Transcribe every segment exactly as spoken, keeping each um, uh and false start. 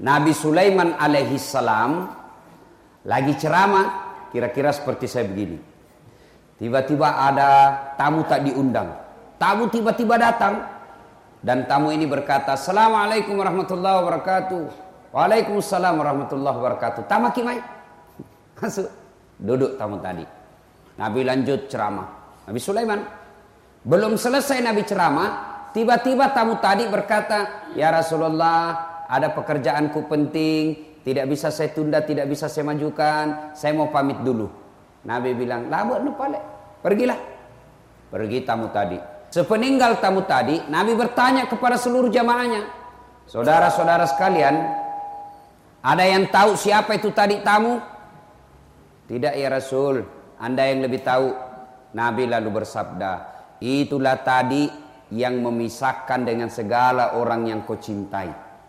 Nabi Sulaiman alaihi salam lagi ceramah, kira-kira seperti saya begini. Tiba-tiba ada tamu tak diundang. Tamu tiba-tiba datang dan tamu ini berkata, "Assalamualaikum warahmatullahi wabarakatuh." "Waalaikumsalam warahmatullahi wabarakatuh." Tamak kimai. Masuk. Duduk tamu tadi. Nabi lanjut ceramah. Nabi Sulaiman. Belum selesai Nabi ceramah, tiba-tiba tamu tadi berkata, "Ya Rasulullah, ada pekerjaanku penting, tidak bisa saya tunda, tidak bisa saya majukan, saya mau pamit dulu." Nabi bilang, "Labuk nu pale, pergilah." Pergi tamu tadi. Sepeninggal tamu tadi, Nabi bertanya kepada seluruh jamaahnya, "Saudara-saudara sekalian, ada yang tahu siapa itu tadi tamu?" "Tidak ya Rasul, Anda yang lebih tahu." Nabi lalu bersabda, "Itulah tadi yang memisahkan dengan segala orang yang kau cintai.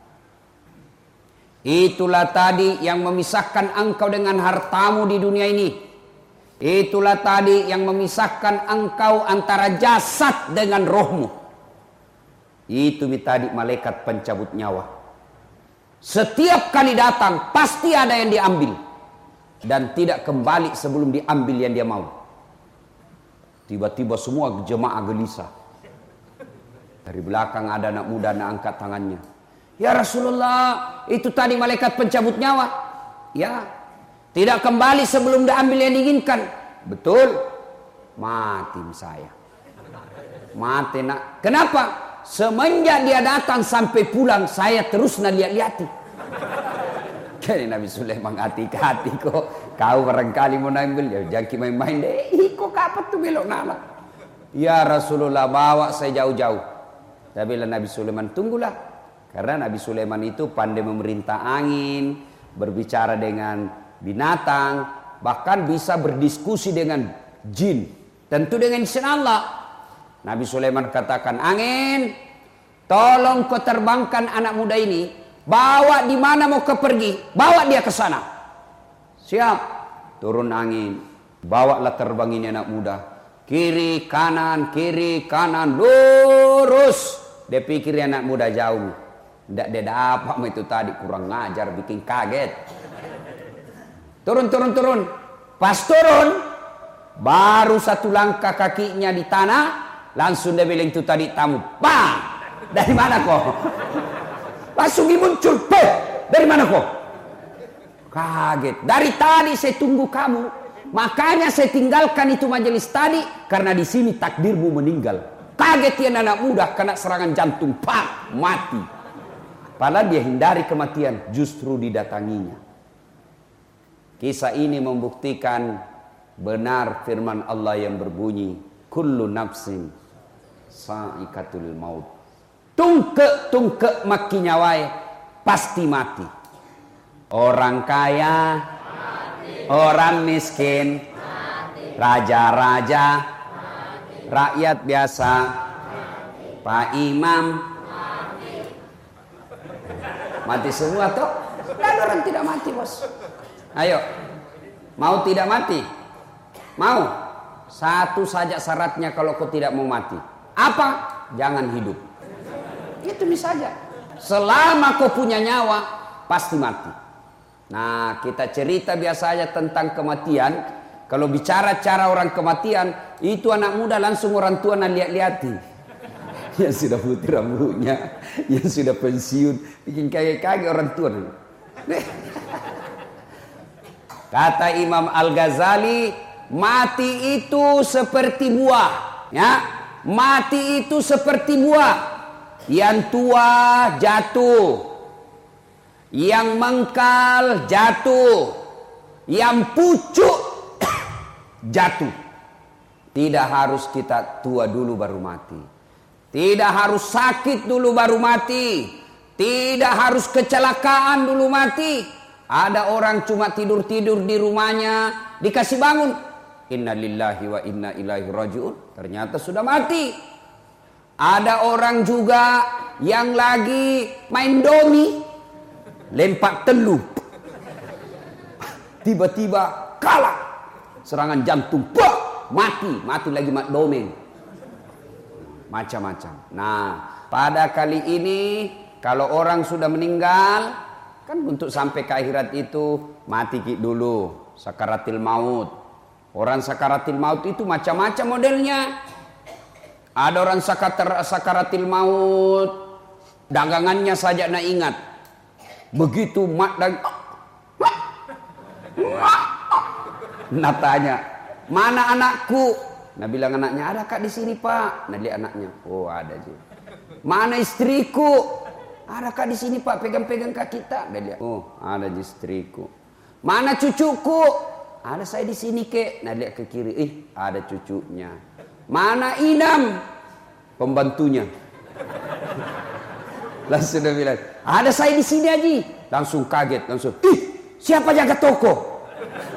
Itulah tadi yang memisahkan engkau dengan hartamu di dunia ini. Itulah tadi yang memisahkan engkau antara jasad dengan rohmu. Itu tadi malaikat pencabut nyawa. Setiap kali datang pasti ada yang diambil dan tidak kembali sebelum diambil yang dia mau." Tiba-tiba semua jemaah gelisah. Dari belakang ada anak muda, anak angkat tangannya. "Ya Rasulullah, itu tadi malaikat pencabut nyawa." "Ya, tidak kembali sebelum diambil yang diinginkan." "Betul." "Mati saya." "Mati nak." "Kenapa?" "Semenjak dia datang sampai pulang, saya terus nak lihat-lihati." Jadi Nabi Sulaiman hati-hati kok. Kau barangkali mau ambil, ya jangan main-main deh. "Ih, kok kapan tuh belok nala?" "Ya Rasulullah, bawa saya jauh-jauh." Tapi Nabi Sulaiman, "Tunggulah." Karena Nabi Sulaiman itu pandai memerintah angin, berbicara dengan binatang, bahkan bisa berdiskusi dengan jin. Tentu dengan izin Allah. Nabi Sulaiman katakan, "Angin, tolong kau terbangkan anak muda ini. Bawa di mana mau ke pergi, bawa dia ke sana." "Siap." Turun angin, bawalah terbang ini anak muda. Kiri kanan, kiri kanan, lurus. Dia pikir anak muda jauh. Tidak dia dapat itu tadi, kurang ngajar, bikin kaget. Turun, turun, turun. Pas turun, baru satu langkah kakinya di tanah, langsung dia bilang itu tadi tamu, "Bang, dari mana kok?" Langsung muncul, "Beh, dari mana kok?" Kaget. "Dari tadi saya tunggu kamu. Makanya saya tinggalkan itu majelis tadi. Karena di sini takdirmu meninggal." Kaget dia anak muda, kena serangan jantung. Pak, mati. Padahal dia hindari kematian, justru didatanginya. Kisah ini membuktikan benar firman Allah yang berbunyi, "Kullu nafsin sa'iqatul maut." Tungke-tungke maki nyawai pasti mati. Orang kaya, mati. Orang miskin, mati. Raja-raja, mati. Rakyat biasa, mati. Pak Imam, mati. Mati semua toh? Dan orang tidak mati, bos. Ayo, mau tidak mati? Mau? Satu saja syaratnya kalau kau tidak mau mati. Apa? Jangan hidup. Itu saja. Selama kau punya nyawa, pasti mati. Nah, kita cerita biasanya tentang kematian. Kalau bicara cara orang kematian, itu anak muda langsung orang tua nak lihat-lihati. Yang sudah putih rambutnya, yang sudah pensiun, bikin kaget-kaget orang tua. Kata Imam Al-Ghazali, mati itu seperti buah. Ya, mati itu seperti buah. Yang tua jatuh, yang mengkal jatuh, yang pucuk jatuh. Tidak harus kita tua dulu baru mati. Tidak harus sakit dulu baru mati. Tidak harus kecelakaan dulu mati. Ada orang cuma tidur-tidur di rumahnya, dikasih bangun, "Inna lillahi wa inna ilaihi raji'un." Ternyata sudah mati. Ada orang juga yang lagi main domi, lempar telu, tiba-tiba kalah, serangan jantung, bah, mati, mati lagi mak domeng, macam-macam. Nah, pada kali ini kalau orang sudah meninggal, Kan untuk sampai ke akhirat itu mati dulu, sakaratil maut. Orang sakaratil maut itu macam-macam modelnya. Ada orang sakatar, sakaratil maut, dagangannya saja nak ingat. Begitu mat dan nak tanya, mana anakku? Nah bilang anaknya, ada kak di sini pak. Nah lihat anaknya, oh ada sih. Mana istriku? Ada kak di sini pak, pegang-pegang kak kita. Dia lihat, oh ada di istriku. Mana cucuku? Ada saya di sini kek. Nah lihat ke kiri, ih ada cucunya. Mana Inam? Pembantunya. Langsung dia bilang, ada saya di sini Haji. Langsung kaget, langsung, ih siapa jaga toko?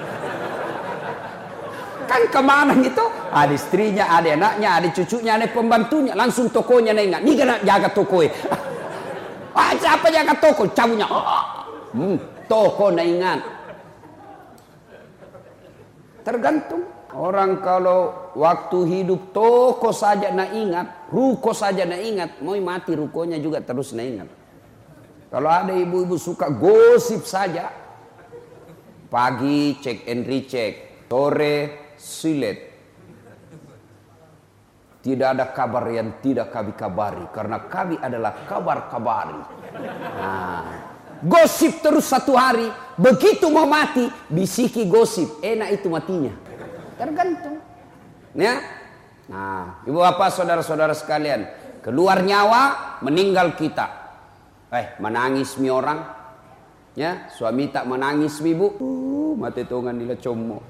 Kan kemana gitu? Ada istrinya, ada anaknya, ada cucunya, ada pembantunya. Langsung tokonya nengak, ini kena jaga toko ya. Ah, siapa jaga toko? Cabutnya. Hmm, toko nak ingat. Tergantung. Orang kalau waktu hidup toko saja nak ingat, ruko saja nak ingat, mau mati rukonya juga terus nak ingat. Kalau ada ibu-ibu suka gosip saja, pagi cek and recheck, sore silet. Tidak ada kabar yang tidak kami kabari, karena kami adalah kabar-kabari. Nah, gosip terus satu hari, begitu mau mati, bisiki gosip, enak itu matinya. Tergantung. Ya. Nah, ibu bapak, saudara-saudara sekalian, keluar nyawa, meninggal kita. Eh, menangis mi orang. Ya, suami tak menangis mi bu. Uh, mati tongan nila como.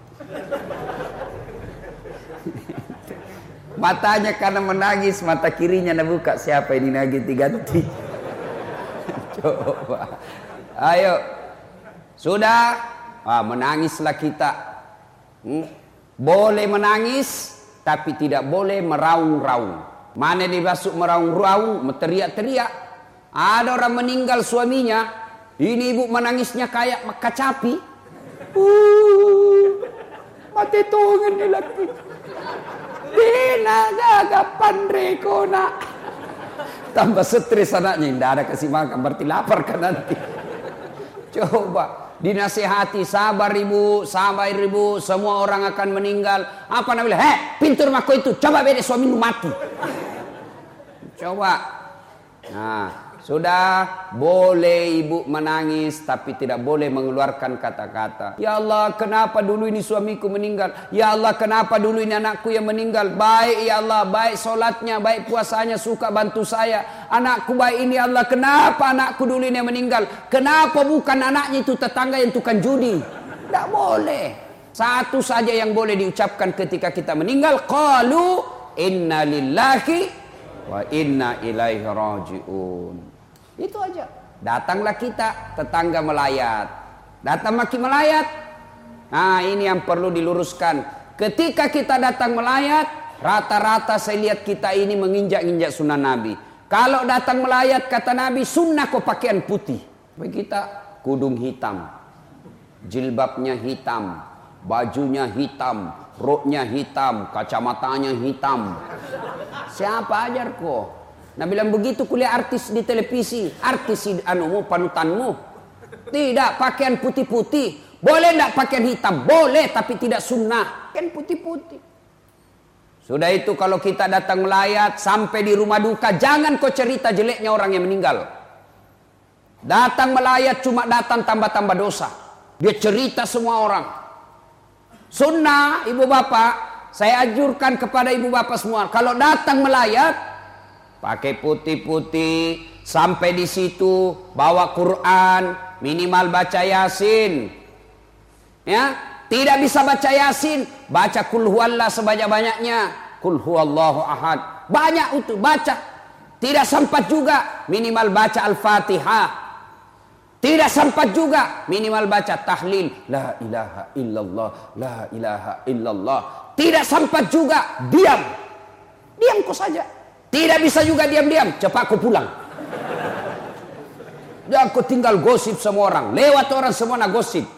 Matanya karena menangis, mata kirinya nak buka, siapa ini lagi diganti. Coba. Ayo. Sudah, ah, menangislah kita. Hmm? Boleh menangis, tapi tidak boleh meraung-raung. Mana dibasuk meraung-raung, teriak-teriak. Ada orang meninggal suaminya, ini ibu menangisnya kayak kacapi. Uh, mati tongan ni laki. Dinagagapan reko nak. Tambah stres anaknya, tidak ada kasih makan, berarti lapar kan nanti. Coba dinasihati, sabar ibu, sabar ibu, semua orang akan meninggal. Apa namanya? Heh, pintu rumahku itu, coba beda suamimu mati. Coba. Nah, sudah boleh ibu menangis, tapi tidak boleh mengeluarkan kata-kata. Ya Allah, kenapa dulu ini suamiku meninggal? Ya Allah, kenapa dulu ini anakku yang meninggal? Baik ya Allah, baik solatnya, baik puasanya, suka bantu saya. Anakku baik ini ya Allah, kenapa anakku dulu ini yang meninggal? Kenapa bukan anaknya itu tetangga yang tukang judi? Tidak boleh. Satu saja yang boleh diucapkan ketika kita meninggal, qalu inna lillahi wa inna ilaihi raji'un. Itu aja. Datanglah kita, tetangga melayat. Datang maki melayat. Nah, ini yang perlu diluruskan. Ketika kita datang melayat, rata-rata saya lihat kita ini menginjak-injak sunnah Nabi. Kalau datang melayat, kata Nabi, sunnah kok pakaian putih. Bagi kita, kudung hitam. Jilbabnya hitam. Bajunya hitam. Roknya hitam. Kacamatanya hitam. Siapa ajar kok? Nah bilang begitu kuliah artis di televisi, artis anumu, panutanmu. Tidak, pakaian putih-putih. Boleh tidak pakaian hitam? Boleh, tapi tidak sunnah. Pakaian putih-putih. Sudah itu kalau kita datang melayat, sampai di rumah duka, jangan kau cerita jeleknya orang yang meninggal. Datang melayat cuma datang tambah-tambah dosa. Dia cerita semua orang. Sunnah, ibu bapak, saya anjurkan kepada ibu bapak semua, kalau datang melayat, pakai putih-putih, sampai di situ bawa Quran, minimal baca Yasin. Ya, tidak bisa baca Yasin, baca Qul huwallah sebanyak-banyaknya. Qul huwallahu ahad. Banyak itu baca. Tidak sempat juga, minimal baca Al-Fatihah. Tidak sempat juga, minimal baca tahlil, la ilaha illallah, la ilaha illallah. Tidak sempat juga, diam. Diam kau saja. Tidak bisa juga diam-diam, cepat kau pulang. Ya kau tinggal gosip semua orang, lewat orang semua nak gosip.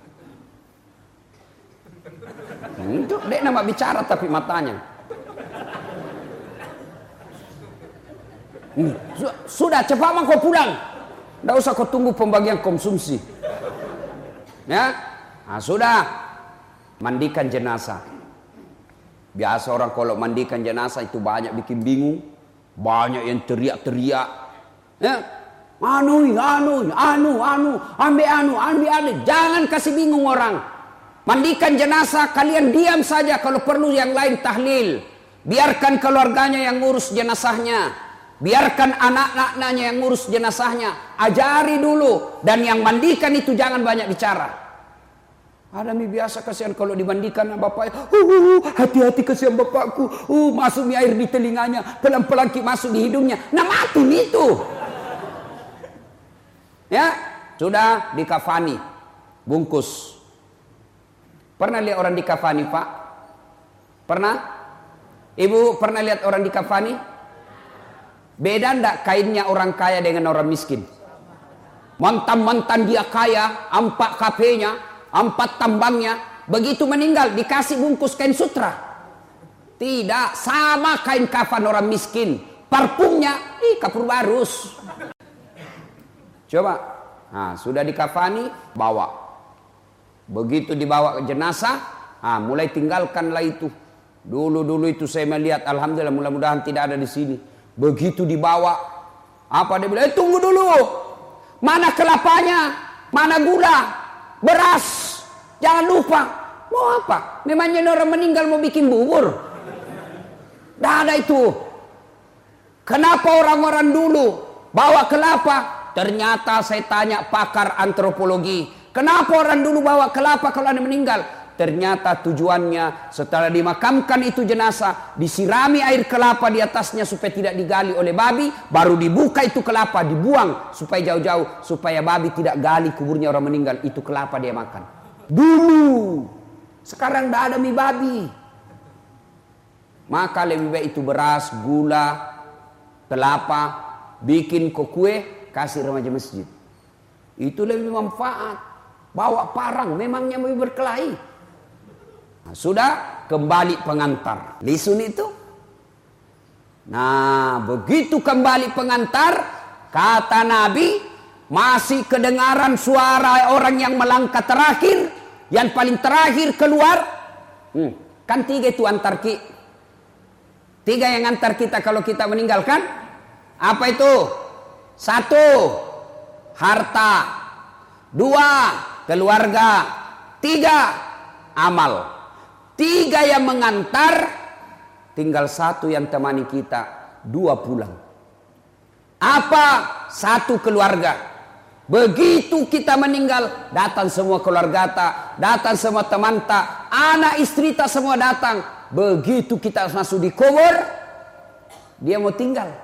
Itu dia nama bicara tapi matanya. Sudah cepat mah kau pulang. Nggak usah kau tunggu pembagian konsumsi. Ya, nah, sudah mandikan jenazah. Biasa orang kalau mandikan jenazah itu banyak bikin bingung, banyak yang teriak-teriak. Ya, anu, anu, anu, anu, ambil anu, ambil anu. Jangan kasih bingung orang. Mandikan jenazah, kalian diam saja, kalau perlu yang lain tahlil. Biarkan keluarganya yang ngurus jenazahnya. Biarkan anak-anaknya yang ngurus jenazahnya. Ajari dulu. Dan yang mandikan itu jangan banyak bicara. Ada mi biasa kasihan kalau dimandikan bapaknya. Uh, hati-hati kasihan bapakku. Uh, masuk mi air di telinganya. Pelan-pelan masuk di hidungnya. Nah mati mi itu. Ya, sudah dikafani. Bungkus. Pernah lihat orang dikafani, Pak? Pernah? Ibu pernah lihat orang dikafani? Beda ndak kainnya orang kaya dengan orang miskin? Mantan-mantan dia kaya, empat K P-nya, empat tambangnya, begitu meninggal dikasih bungkus kain sutra. Tidak, sama kain kafan orang miskin. Parfumnya, ih kapur barus. Coba, nah, sudah dikafani, bawa. Begitu dibawa ke jenazah, nah, mulai tinggalkanlah itu. Dulu-dulu itu saya melihat, alhamdulillah mudah-mudahan tidak ada di sini. Begitu dibawa, apa dia bilang? Eh, tunggu dulu, mana kelapanya, mana gula, beras, jangan lupa. Mau apa? Memangnya orang meninggal mau bikin bubur? Tidak ada itu. Kenapa orang-orang dulu bawa kelapa? Ternyata saya tanya pakar antropologi, kenapa orang dulu bawa kelapa kalau ada meninggal? Ternyata tujuannya setelah dimakamkan itu jenazah, disirami air kelapa di atasnya supaya tidak digali oleh babi, baru dibuka itu kelapa, dibuang supaya jauh-jauh, supaya babi tidak gali kuburnya orang meninggal, itu kelapa dia makan. Dulu, sekarang tidak ada mie babi. Maka lebih baik itu beras, gula, kelapa, bikin kue, kasih remaja masjid. Itu lebih manfaat. Bawa parang, memangnya lebih berkelahi. Nah, sudah kembali pengantar. Lisun itu. Nah, begitu kembali pengantar, kata Nabi, masih kedengaran suara orang yang melangkah terakhir, yang paling terakhir keluar. Hmm, kan tiga itu antar ki. Tiga yang antar kita kalau kita meninggalkan. Apa itu? Satu, harta. Dua, keluarga. Tiga, amal. Tiga yang mengantar, tinggal satu yang temani kita, dua pulang. Apa? Satu keluarga. Begitu kita meninggal, datang semua keluarga ta, datang semua teman ta, anak istri ta semua datang. Begitu kita masuk di kubur, dia mau tinggal.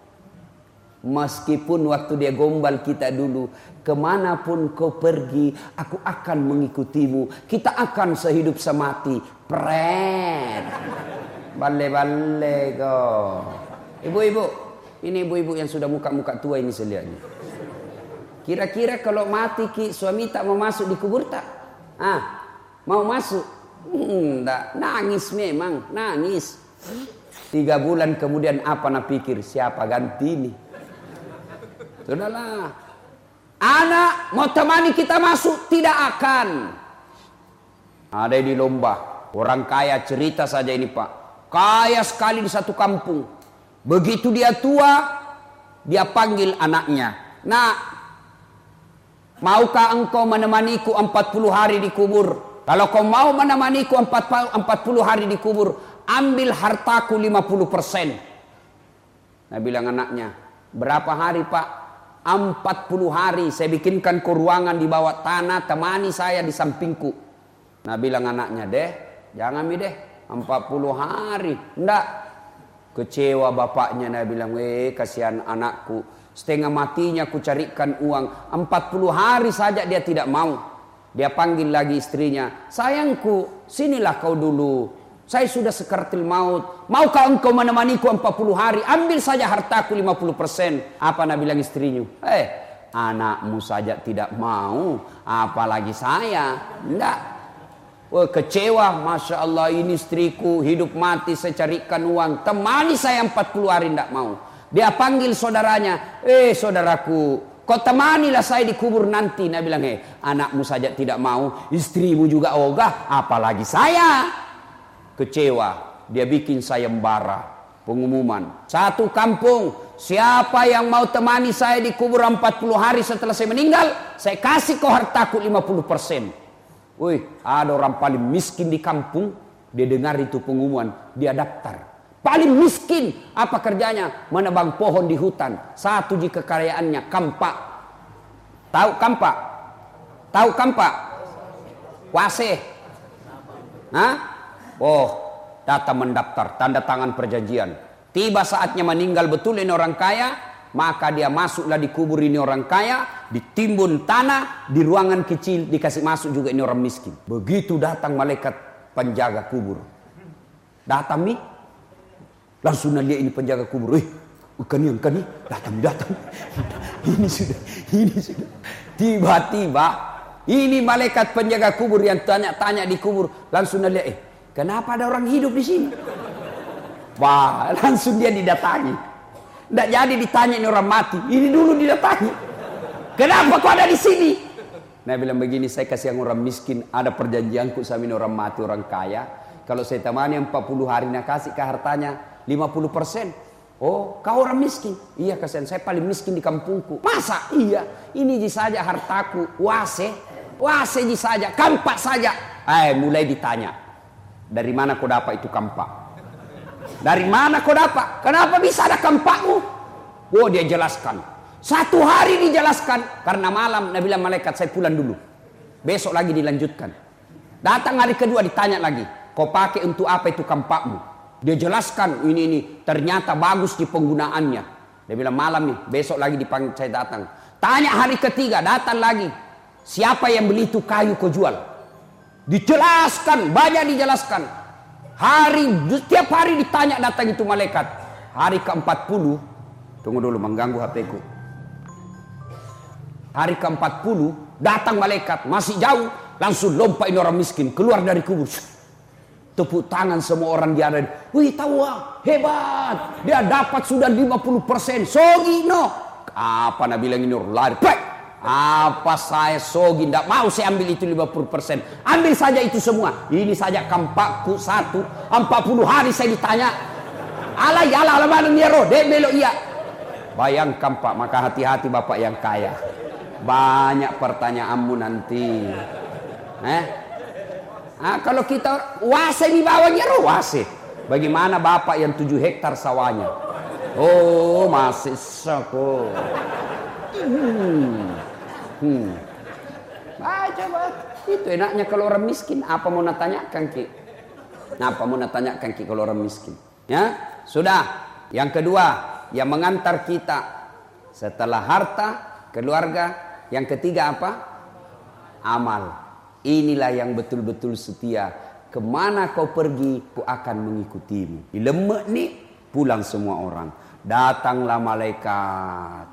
Meskipun waktu dia gombal kita dulu, kemanapun kau pergi, aku akan mengikutimu. Kita akan sehidup semati. Pret. Bale-bale kau. Ibu-ibu, ini ibu-ibu yang sudah muka-muka tua ini selihatnya. Kira-kira kalau mati ki, suami tak mau masuk di kubur tak? Ah, mau masuk? Hmm, enggak. Nangis memang, nangis. Tiga bulan kemudian apa nak pikir? Siapa ganti ini? Sudahlah. Anak mau temani kita masuk? Tidak akan. Ada di lomba. Orang kaya cerita saja ini Pak. Kaya sekali di satu kampung. Begitu dia tua, dia panggil anaknya. Nah, maukah engkau menemaniku empat puluh hari di kubur? Kalau kau mau menemaniku empat puluh hari di kubur, ambil hartaku lima puluh persen. Nah bilang anaknya, berapa hari Pak? empat puluh hari saya bikinkan ke ruangan di bawah tanah, temani saya di sampingku. Nah bilang anaknya, deh jangan mi deh empat puluh hari. Enggak. Kecewa bapaknya. Nah bilang, eh kasihan anakku, setengah matinya ku carikan uang, empat puluh hari saja dia tidak mau. Dia panggil lagi istrinya, sayangku sinilah kau dulu, saya sudah sekaratul maut. Maukah engkau menemaniku empat puluh hari? Ambil saja hartaku lima puluh persen. Apa nak bilang istrinya? Eh, anakmu saja tidak mau, apalagi saya. Enggak. Wah, kecewa. Masya Allah, ini istriku hidup mati saya carikan uang. Temani saya empat puluh hari, enggak mau. Dia panggil saudaranya. Eh saudaraku, Kau temanilah saya di kubur nanti. Nabi bilang, eh, anakmu saja tidak mau, istrimu juga ogah, apalagi saya. Kecewa, dia bikin sayembara, pengumuman. Satu kampung, siapa yang mau temani saya di kubur empat puluh hari setelah saya meninggal, saya kasih kau hartaku lima puluh persen. Wih, ada orang paling miskin di kampung, dia dengar itu pengumuman, dia daftar. Paling miskin, apa kerjanya? Menebang pohon di hutan. Satu di kekayaannya, kampak. Tahu kampak? Tahu kampak? Wase. Hah? Oh, datang mendaftar, tanda tangan perjanjian. Tiba saatnya meninggal betul ini orang kaya, maka dia masuklah di kubur ini orang kaya, ditimbun tanah, di ruangan kecil dikasih masuk juga ini orang miskin. Begitu datang malaikat penjaga kubur. Datang nih. Langsung lihat ini penjaga kubur, eh, bukan yang kan nih, datang datang, ini sudah, ini sudah. Tiba-tiba ini malaikat penjaga kubur yang tanya-tanya di kubur, langsung lihat, eh, kenapa ada orang hidup di sini? Wah, langsung dia didatangi. Tidak jadi ditanya ini orang mati, ini dulu didatangi. Kenapa kau ada di sini? Nah bilang begini, saya kasih yang orang miskin, ada perjanjianku sama ini orang mati, orang kaya. Kalau saya temani empat puluh hari, nak kasih ke hartanya lima puluh persen. Oh, kau orang miskin? Iya, kasihan, saya paling miskin di kampungku. Masa? Iya, ini saja hartaku, wase, wase saja, kampak saja. Eh, mulai ditanya, dari mana kau dapat itu kampak? Dari mana kau dapat? Kenapa bisa ada kampakmu? Oh, dia jelaskan. Satu hari dijelaskan, karena malam, Nabi bilang malaikat, saya pulang dulu. Besok lagi dilanjutkan. Datang hari kedua ditanya lagi, kau pakai untuk apa itu kampakmu? Dia jelaskan ini ini ternyata bagus di penggunaannya. Dia bilang malam nih, besok lagi dipanggil saya datang. Tanya hari ketiga, datang lagi. Siapa yang beli itu kayu kau jual? Dijelaskan, banyak dijelaskan. Hari setiap hari ditanya datang itu malaikat. Hari ke empat puluh, tunggu dulu mengganggu H P ku. Hari ke empat puluh datang malaikat, masih jauh, langsung lompat ini orang miskin keluar dari kubur. Tepuk tangan semua orang di ada. Wih, tahu ah, hebat. Dia dapat sudah lima puluh persen. Sogi no. Apa Nabi bilang ini orang lari. Baik. Apa saya sogi, tidak mau saya ambil itu lima puluh persen. Ambil saja itu semua. Ini saja kampakku satu. empat puluh hari saya ditanya. Alay, ala, ala, mana dia roh. Dia belok iya. Bayangkan Pak, maka hati-hati Bapak yang kaya. Banyak pertanyaanmu nanti. Eh? Nah, kalau kita wase di bawahnya roh wase. Bagaimana Bapak yang tujuh hektar sawahnya? Oh, masih sako. Hmm. Hmm. Baca, coba. Itu enaknya kalau orang miskin. Apa mau natanyakan Ki? Apa mau natanyakan Ki kalau orang miskin? Ya, sudah. Yang kedua, yang mengantar kita setelah harta, keluarga. Yang ketiga apa? Amal. Inilah yang betul-betul setia. Kemana kau pergi, ku akan mengikutimu. Di lemak nih, pulang semua orang. Datanglah malaikat.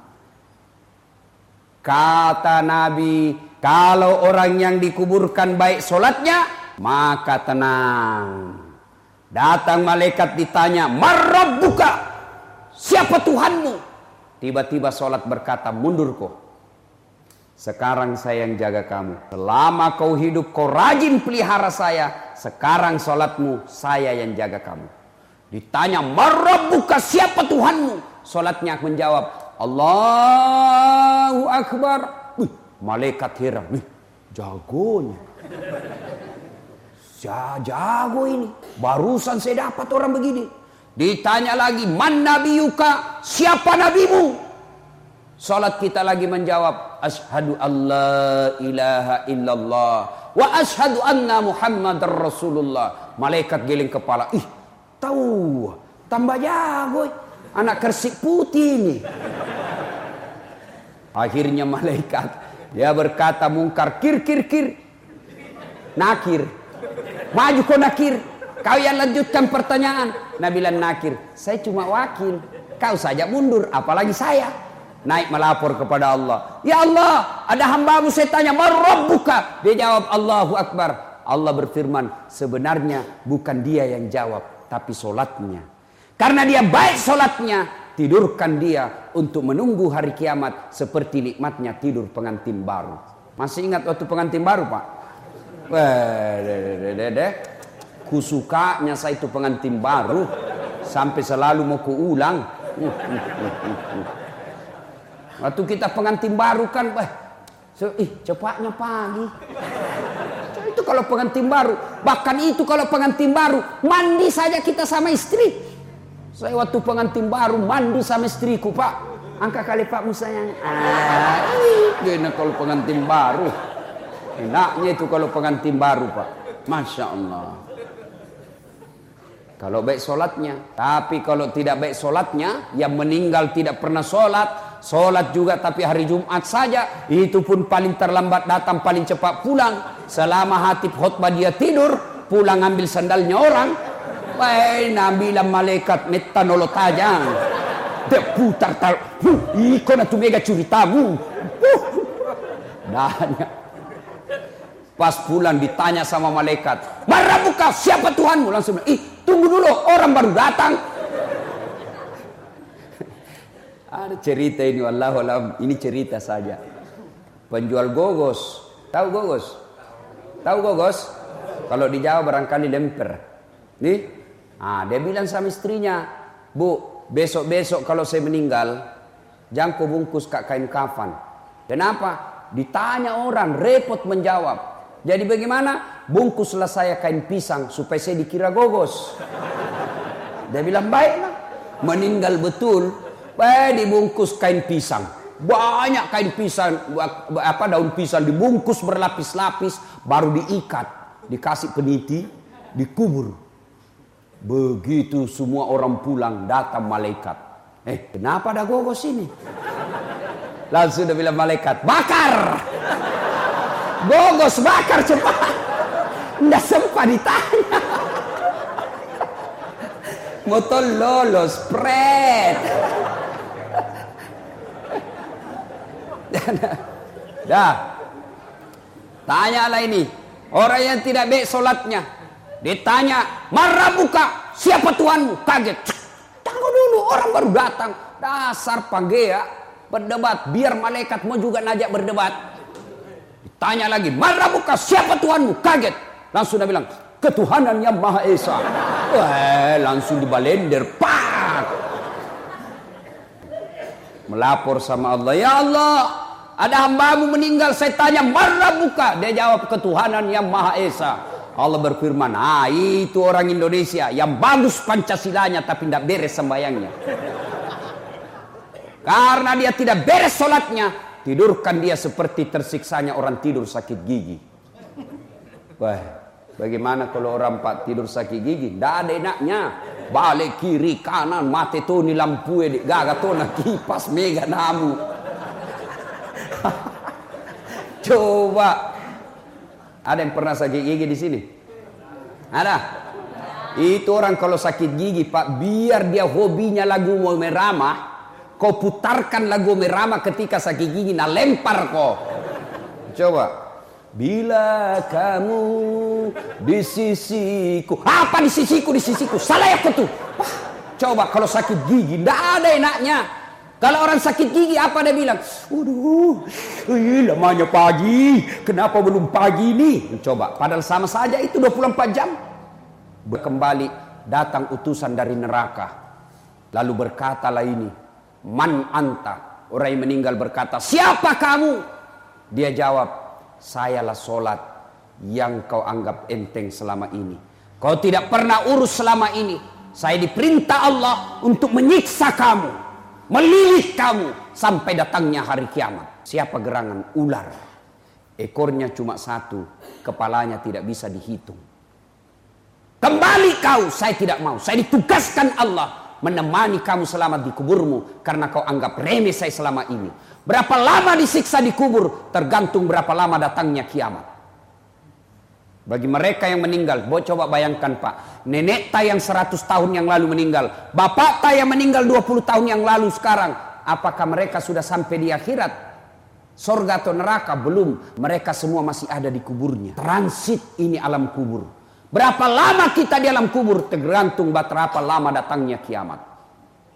Kata Nabi, kalau orang yang dikuburkan baik solatnya, maka tenang. Datang malaikat ditanya, Marrabbuka, siapa Tuhanmu? Tiba-tiba solat berkata, mundur kau. Sekarang saya yang jaga kamu. Selama kau hidup kau rajin pelihara saya. Sekarang solatmu saya yang jaga kamu. Ditanya, Marrabbuka, siapa Tuhanmu? Solatnya menjawab, Allahu Akbar. Wih, malaikat heran. Wih, jagonya. Ya, jago ini. Barusan saya dapat orang begini. Ditanya lagi, Man nabiyuka, siapa nabimu? Salat kita lagi menjawab, Ashhadu an la ilaha illallah wa ashhadu anna Muhammadar Rasulullah. Malaikat geling kepala. Ih, tahu, tambah jago. Anak kersik putih ini. Akhirnya malaikat, dia berkata mungkar, kir kir kir. Nakir. Maju kau nakir. Kau yang lanjutkan pertanyaan. Nabi bilang nakir, saya cuma wakil. Kau saja mundur, apalagi saya. Naik melapor kepada Allah. Ya Allah, ada hambamu saya tanya, Marrabbuka? Dia jawab, Allahu Akbar. Allah berfirman, sebenarnya bukan dia yang jawab, tapi solatnya. Karena dia baik solatnya, tidurkan dia untuk menunggu hari kiamat seperti nikmatnya tidur pengantin baru. Masih ingat waktu pengantin baru, Pak? Wah, kusukanya saya itu pengantin baru sampai selalu mau kuulang. Waktu kita pengantin baru kan, wah, so, ih cepatnya pagi. Itu kalau pengantin baru, bahkan itu kalau pengantin baru mandi saja kita sama istri. Saya waktu pengantin baru mandi sama istriku, Pak. Angkat kali Pak sayang. Ah, enak kalau pengantin baru. Enaknya itu kalau pengantin baru, Pak. Masya Allah. Kalau baik solatnya, tapi kalau tidak baik solatnya, yang meninggal tidak pernah solat, solat juga tapi hari Jumat saja, itu pun paling terlambat datang, paling cepat pulang. Selama hatib khutbah dia tidur, pulang ambil sandalnya orang. Wah, nabilah malaikat metanolo tajang. Dia putar tar, huh, iko na tumega curitamu. Huh. Danya. Pas pulang ditanya sama malaikat, "Marabuka, siapa Tuhanmu?" Langsung bilang, "Ih, tunggu dulu, orang baru datang." Ada cerita ini, wallahu alam, ini cerita saja. Penjual gogos, tahu gogos? Tahu gogos? Kalau di Jawa barangkali lemper. Nih, ah dia bilang sama istrinya, "Bu, besok-besok kalau saya meninggal, jangan kau bungkus kak kain kafan." Kenapa? Ditanya orang, repot menjawab. Jadi bagaimana? Bungkuslah saya kain pisang supaya saya dikira gogos. Dia bilang, baiklah. Meninggal betul, baik dibungkus kain pisang. Banyak kain pisang, apa daun pisang dibungkus berlapis-lapis, baru diikat, dikasih peniti, dikubur. Begitu semua orang pulang, datang malaikat. Eh, kenapa ada gogos ini? Langsung dia bilang malaikat, bakar! Gogos bakar cepat. Nggak sempat ditanya. Motor lolos, pret. Dah. Tanyalah ini. Orang yang tidak baik solatnya. Ditanya, "Marabuka, siapa Tuhanmu?" Kaget. Tunggu dulu, orang baru datang. Dasar pagea, berdebat. Biar malaikat mau juga najak berdebat. Tanya lagi, "Marabuka, siapa Tuhanmu?" Kaget. Langsung dia bilang, "Ketuhanan yang Maha Esa." Wah, langsung dibalender. Pak. Melapor sama Allah, "Ya Allah, ada hambamu meninggal, saya tanya marabuka." Dia jawab, "Ketuhanan yang Maha Esa." Allah berfirman, "Ah, itu orang Indonesia yang bagus Pancasilanya tapi tidak beres sembayangnya." Karena dia tidak beres sholatnya, tidurkan dia seperti tersiksanya orang tidur sakit gigi. Wah, bagaimana kalau orang Pak tidur sakit gigi? Tidak ada enaknya. Balik kiri kanan mati tuh ni lampu di gaga tuh na kipas mega namu. Coba, ada yang pernah sakit gigi di sini? Ada? Itu orang kalau sakit gigi Pak, biar dia hobinya lagu mau merama, kau putarkan lagu merama ketika sakit gigi, nah lempar kau. Coba. Bila kamu di sisiku. Apa di sisiku? Di sisiku. Salah ya tuh. Wah, coba kalau sakit gigi, tidak ada enaknya. Kalau orang sakit gigi apa dia bilang? Waduh, lamanya pagi. Kenapa belum pagi nih? Coba. Padahal sama saja itu dua puluh empat jam. Berkembali datang utusan dari neraka. Lalu berkatalah ini. Man anta, orang yang meninggal berkata, "Siapa kamu?" Dia jawab, "Sayalah solat yang kau anggap enteng selama ini. Kau tidak pernah urus selama ini. Saya diperintah Allah untuk menyiksa kamu, melilih kamu sampai datangnya hari kiamat." Siapa gerangan? Ular. Ekornya cuma satu, kepalanya tidak bisa dihitung. Kembali kau, saya tidak mau. Saya ditugaskan Allah menemani kamu selamat di kuburmu karena kau anggap remeh saya selama ini. Berapa lama disiksa di kubur tergantung berapa lama datangnya kiamat. Bagi mereka yang meninggal, boleh coba bayangkan Pak, nenek ta yang seratus tahun yang lalu meninggal, bapak ta yang meninggal dua puluh tahun yang lalu sekarang, apakah mereka sudah sampai di akhirat? Surga atau neraka? Belum. Mereka semua masih ada di kuburnya. Transit ini alam kubur. Berapa lama kita di alam kubur tergantung berapa lama datangnya kiamat.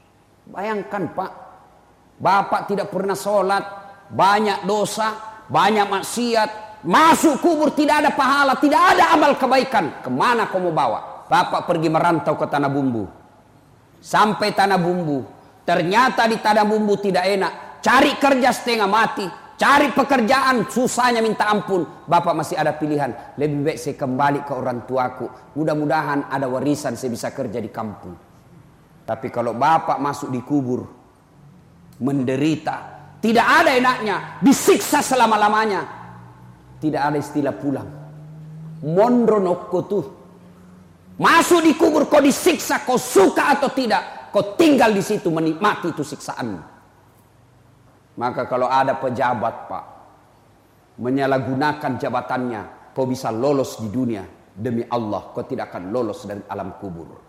Bayangkan Pak, bapak tidak pernah sholat, banyak dosa, banyak maksiat, masuk kubur tidak ada pahala, tidak ada amal kebaikan. Kemana kau mau bawa? Bapak pergi merantau ke Tanah Bumbu. Sampai Tanah Bumbu, ternyata di Tanah Bumbu tidak enak. Cari kerja setengah mati, cari pekerjaan susahnya minta ampun. Bapak masih ada pilihan, lebih baik saya kembali ke orang tuaku. Mudah-mudahan ada warisan saya bisa kerja di kampung. Tapi kalau bapak masuk di kubur, menderita, tidak ada enaknya, disiksa selama-lamanya. Tidak ada istilah pulang. Mondro nokko tuh. Masuk di kubur kau disiksa, kau suka atau tidak, kau tinggal di situ menikmati itu siksaan. Maka kalau ada pejabat Pak menyalahgunakan jabatannya, kau bisa lolos di dunia, demi Allah kau tidak akan lolos dari alam kubur.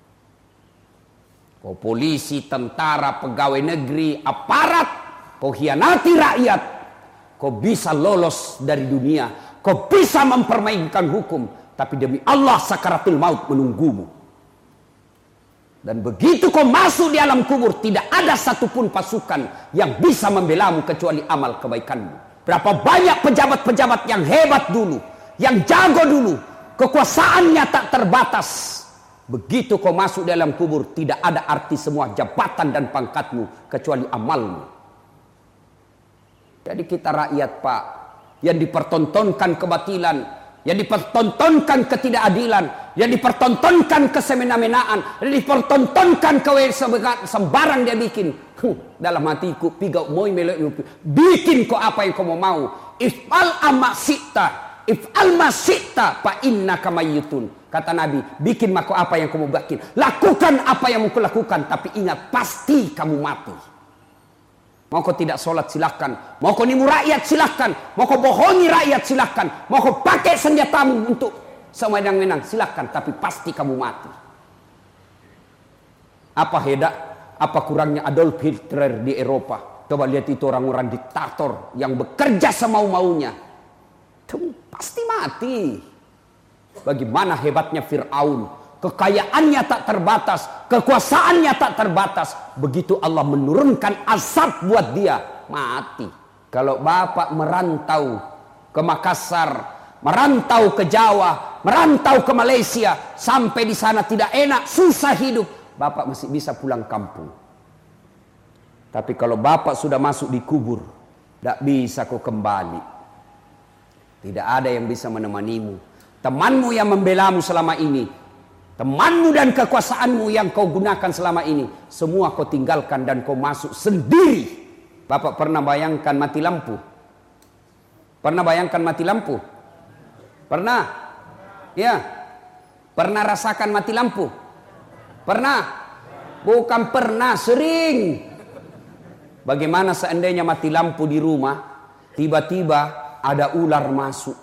Kau polisi, tentara, pegawai negeri, aparat, kau hianati rakyat, kau bisa lolos dari dunia, kau bisa mempermainkan hukum, tapi demi Allah sakaratul maut menunggumu. Dan begitu kau masuk di alam kubur, tidak ada satupun pasukan yang bisa membelamu kecuali amal kebaikanmu. Berapa banyak pejabat-pejabat yang hebat dulu, yang jago dulu, kekuasaannya tak terbatas. Begitu kau masuk dalam kubur, tidak ada arti semua jabatan dan pangkatmu kecuali amalmu. Jadi kita rakyat Pak, yang dipertontonkan kebatilan, yang dipertontonkan ketidakadilan, yang dipertontonkan kesemena-menaan, yang dipertontonkan kewesebagan sembarang dia bikin. Huh, dalam hatiku pigau moi melek, bikin kau apa yang kau mau. If'al amma sita, if'al ma sita fa innaka mayyitun. Kata Nabi, bikin maka apa yang kamu bikin, lakukan apa yang mau lakukan, tapi ingat pasti kamu mati. Mau kau tidak sholat silahkan, mau kau nimu rakyat silahkan, mau kau bohongi rakyat silahkan, mau kau pakai senjatamu untuk semedang-menang silahkan, tapi pasti kamu mati. Apa hebat, apa kurangnya Adolf Hitler di Eropa? Coba lihat itu orang-orang diktator yang bekerja semau-maunya, pasti mati. Bagaimana hebatnya Fir'aun, kekayaannya tak terbatas, kekuasaannya tak terbatas. Begitu Allah menurunkan azab buat dia, mati. Kalau bapak merantau ke Makassar, merantau ke Jawa, merantau ke Malaysia, sampai di sana tidak enak, susah hidup, bapak masih bisa pulang kampung. Tapi kalau bapak sudah masuk di kubur, tidak bisa kau kembali. Tidak ada yang bisa menemanimu. Temanmu yang membelamu selama ini, temanmu dan kekuasaanmu yang kau gunakan selama ini, semua kau tinggalkan dan kau masuk sendiri. Bapak pernah bayangkan mati lampu? Pernah bayangkan mati lampu? Pernah? Ya. Pernah rasakan mati lampu? Pernah? Bukan pernah, sering. Bagaimana seandainya mati lampu di rumah, tiba-tiba ada ular masuk.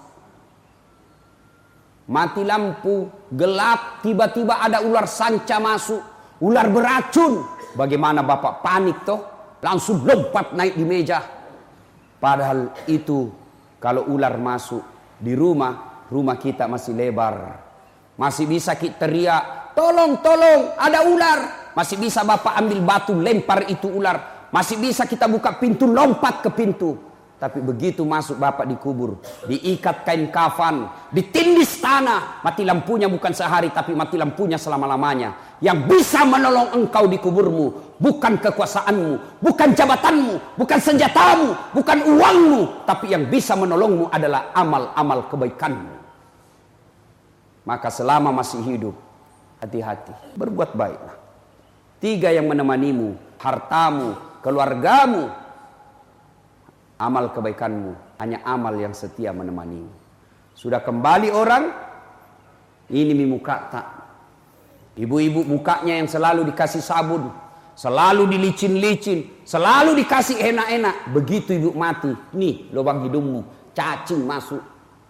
Mati lampu, gelap, tiba-tiba ada ular sanca masuk, ular beracun. Bagaimana bapak panik toh? Langsung lompat naik di meja. Padahal itu kalau ular masuk di rumah, rumah kita masih lebar. Masih bisa kita teriak, tolong, tolong, ada ular. Masih bisa bapak ambil batu, lempar itu ular. Masih bisa kita buka pintu, lompat ke pintu. Tapi begitu masuk bapak di kubur, diikat kain kafan, ditindis tanah, mati lampunya bukan sehari, tapi mati lampunya selama-lamanya. Yang bisa menolong engkau di kuburmu, bukan kekuasaanmu, bukan jabatanmu, bukan senjatamu, bukan uangmu, tapi yang bisa menolongmu adalah amal-amal kebaikanmu. Maka selama masih hidup, hati-hati, berbuat baiklah. Tiga yang menemanimu, hartamu, keluargamu, amal kebaikanmu, hanya amal yang setia menemanimu. Sudah kembali orang, ini muka tak. Ibu-ibu mukanya yang selalu dikasih sabun, selalu dilicin-licin, selalu dikasih enak-enak. Begitu ibu mati, nih lubang hidungmu, cacing masuk.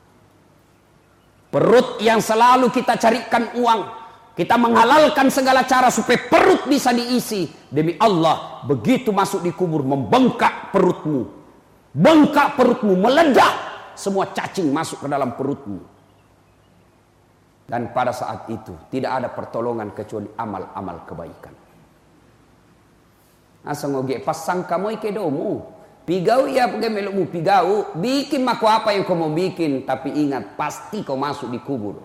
Perut yang selalu kita carikan uang, kita menghalalkan segala cara supaya perut bisa diisi. Demi Allah, begitu masuk di kubur, membengkak perutmu. Bengkak perutmu, meledak, semua cacing masuk ke dalam perutmu. Dan pada saat itu tidak ada pertolongan kecuali amal-amal kebaikan. Asa ngoge pasang kamu ike domu. Pigau ya pergi melukmu pigau. Bikin mako apa yang kau mau bikin. Tapi ingat pasti kau masuk di kubur.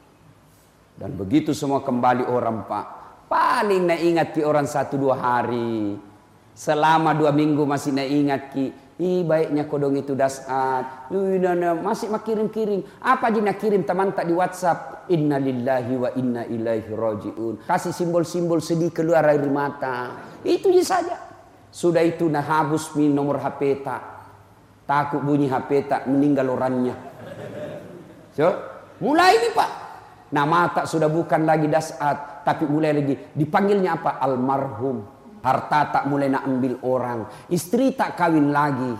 Dan begitu semua kembali orang pak. Paling nak ingat ki orang satu dua hari. Selama dua minggu masih nak ingat ki. Ih baiknya kodong itu dasat. Masih mak kirim-kirim. Apa aja nak kirim teman tak di WhatsApp. Inna lillahi wa inna ilaihi raji'un. Kasih simbol-simbol sedih keluar air mata. Itu saja. Sudah itu nah habis min nomor H P tak. Takut bunyi H P tak meninggal orangnya. So, mulai ini pak. Nama tak sudah bukan lagi dasat. Tapi mulai lagi. Dipanggilnya apa? Almarhum. Harta tak mulai nak ambil orang. Istri tak kawin lagi.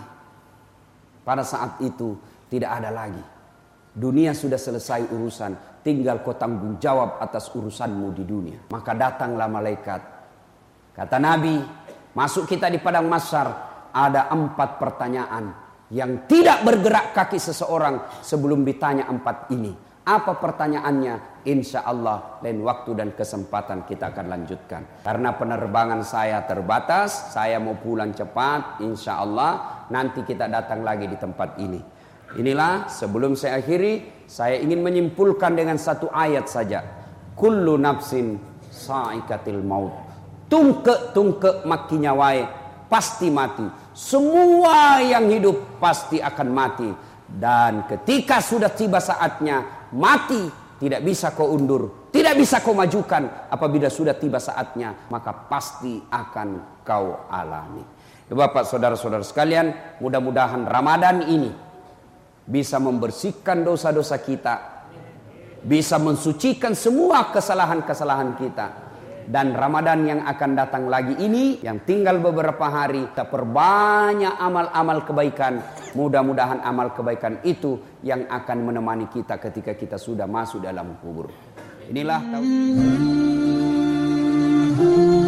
Pada saat itu tidak ada lagi. Dunia sudah selesai urusan. Tinggal kau tanggung jawab atas urusanmu di dunia. Maka datanglah malaikat. Kata Nabi, masuk kita di padang mahsyar, ada empat pertanyaan yang tidak bergerak kaki seseorang sebelum ditanya empat ini. Apa pertanyaannya? Insya Allah lain waktu dan kesempatan kita akan lanjutkan. Karena penerbangan saya terbatas, saya mau pulang cepat. Insya Allah nanti kita datang lagi di tempat ini. Inilah sebelum saya akhiri, saya ingin menyimpulkan dengan satu ayat saja. Kullu nafsin sa'ikatil maut. Tungke-tungke maki nyawai pasti mati. Semua yang hidup pasti akan mati. Dan ketika sudah tiba saatnya mati, tidak bisa kau undur, tidak bisa kau majukan. Apabila sudah tiba saatnya, maka pasti akan kau alami. Bapak saudara-saudara sekalian, mudah-mudahan Ramadan ini bisa membersihkan dosa-dosa kita, bisa mensucikan semua kesalahan-kesalahan kita. Dan Ramadan yang akan datang lagi ini, yang tinggal beberapa hari, kita perbanyak amal-amal kebaikan. Mudah-mudahan amal kebaikan itu yang akan menemani kita ketika kita sudah masuk dalam kubur. Inilah tahun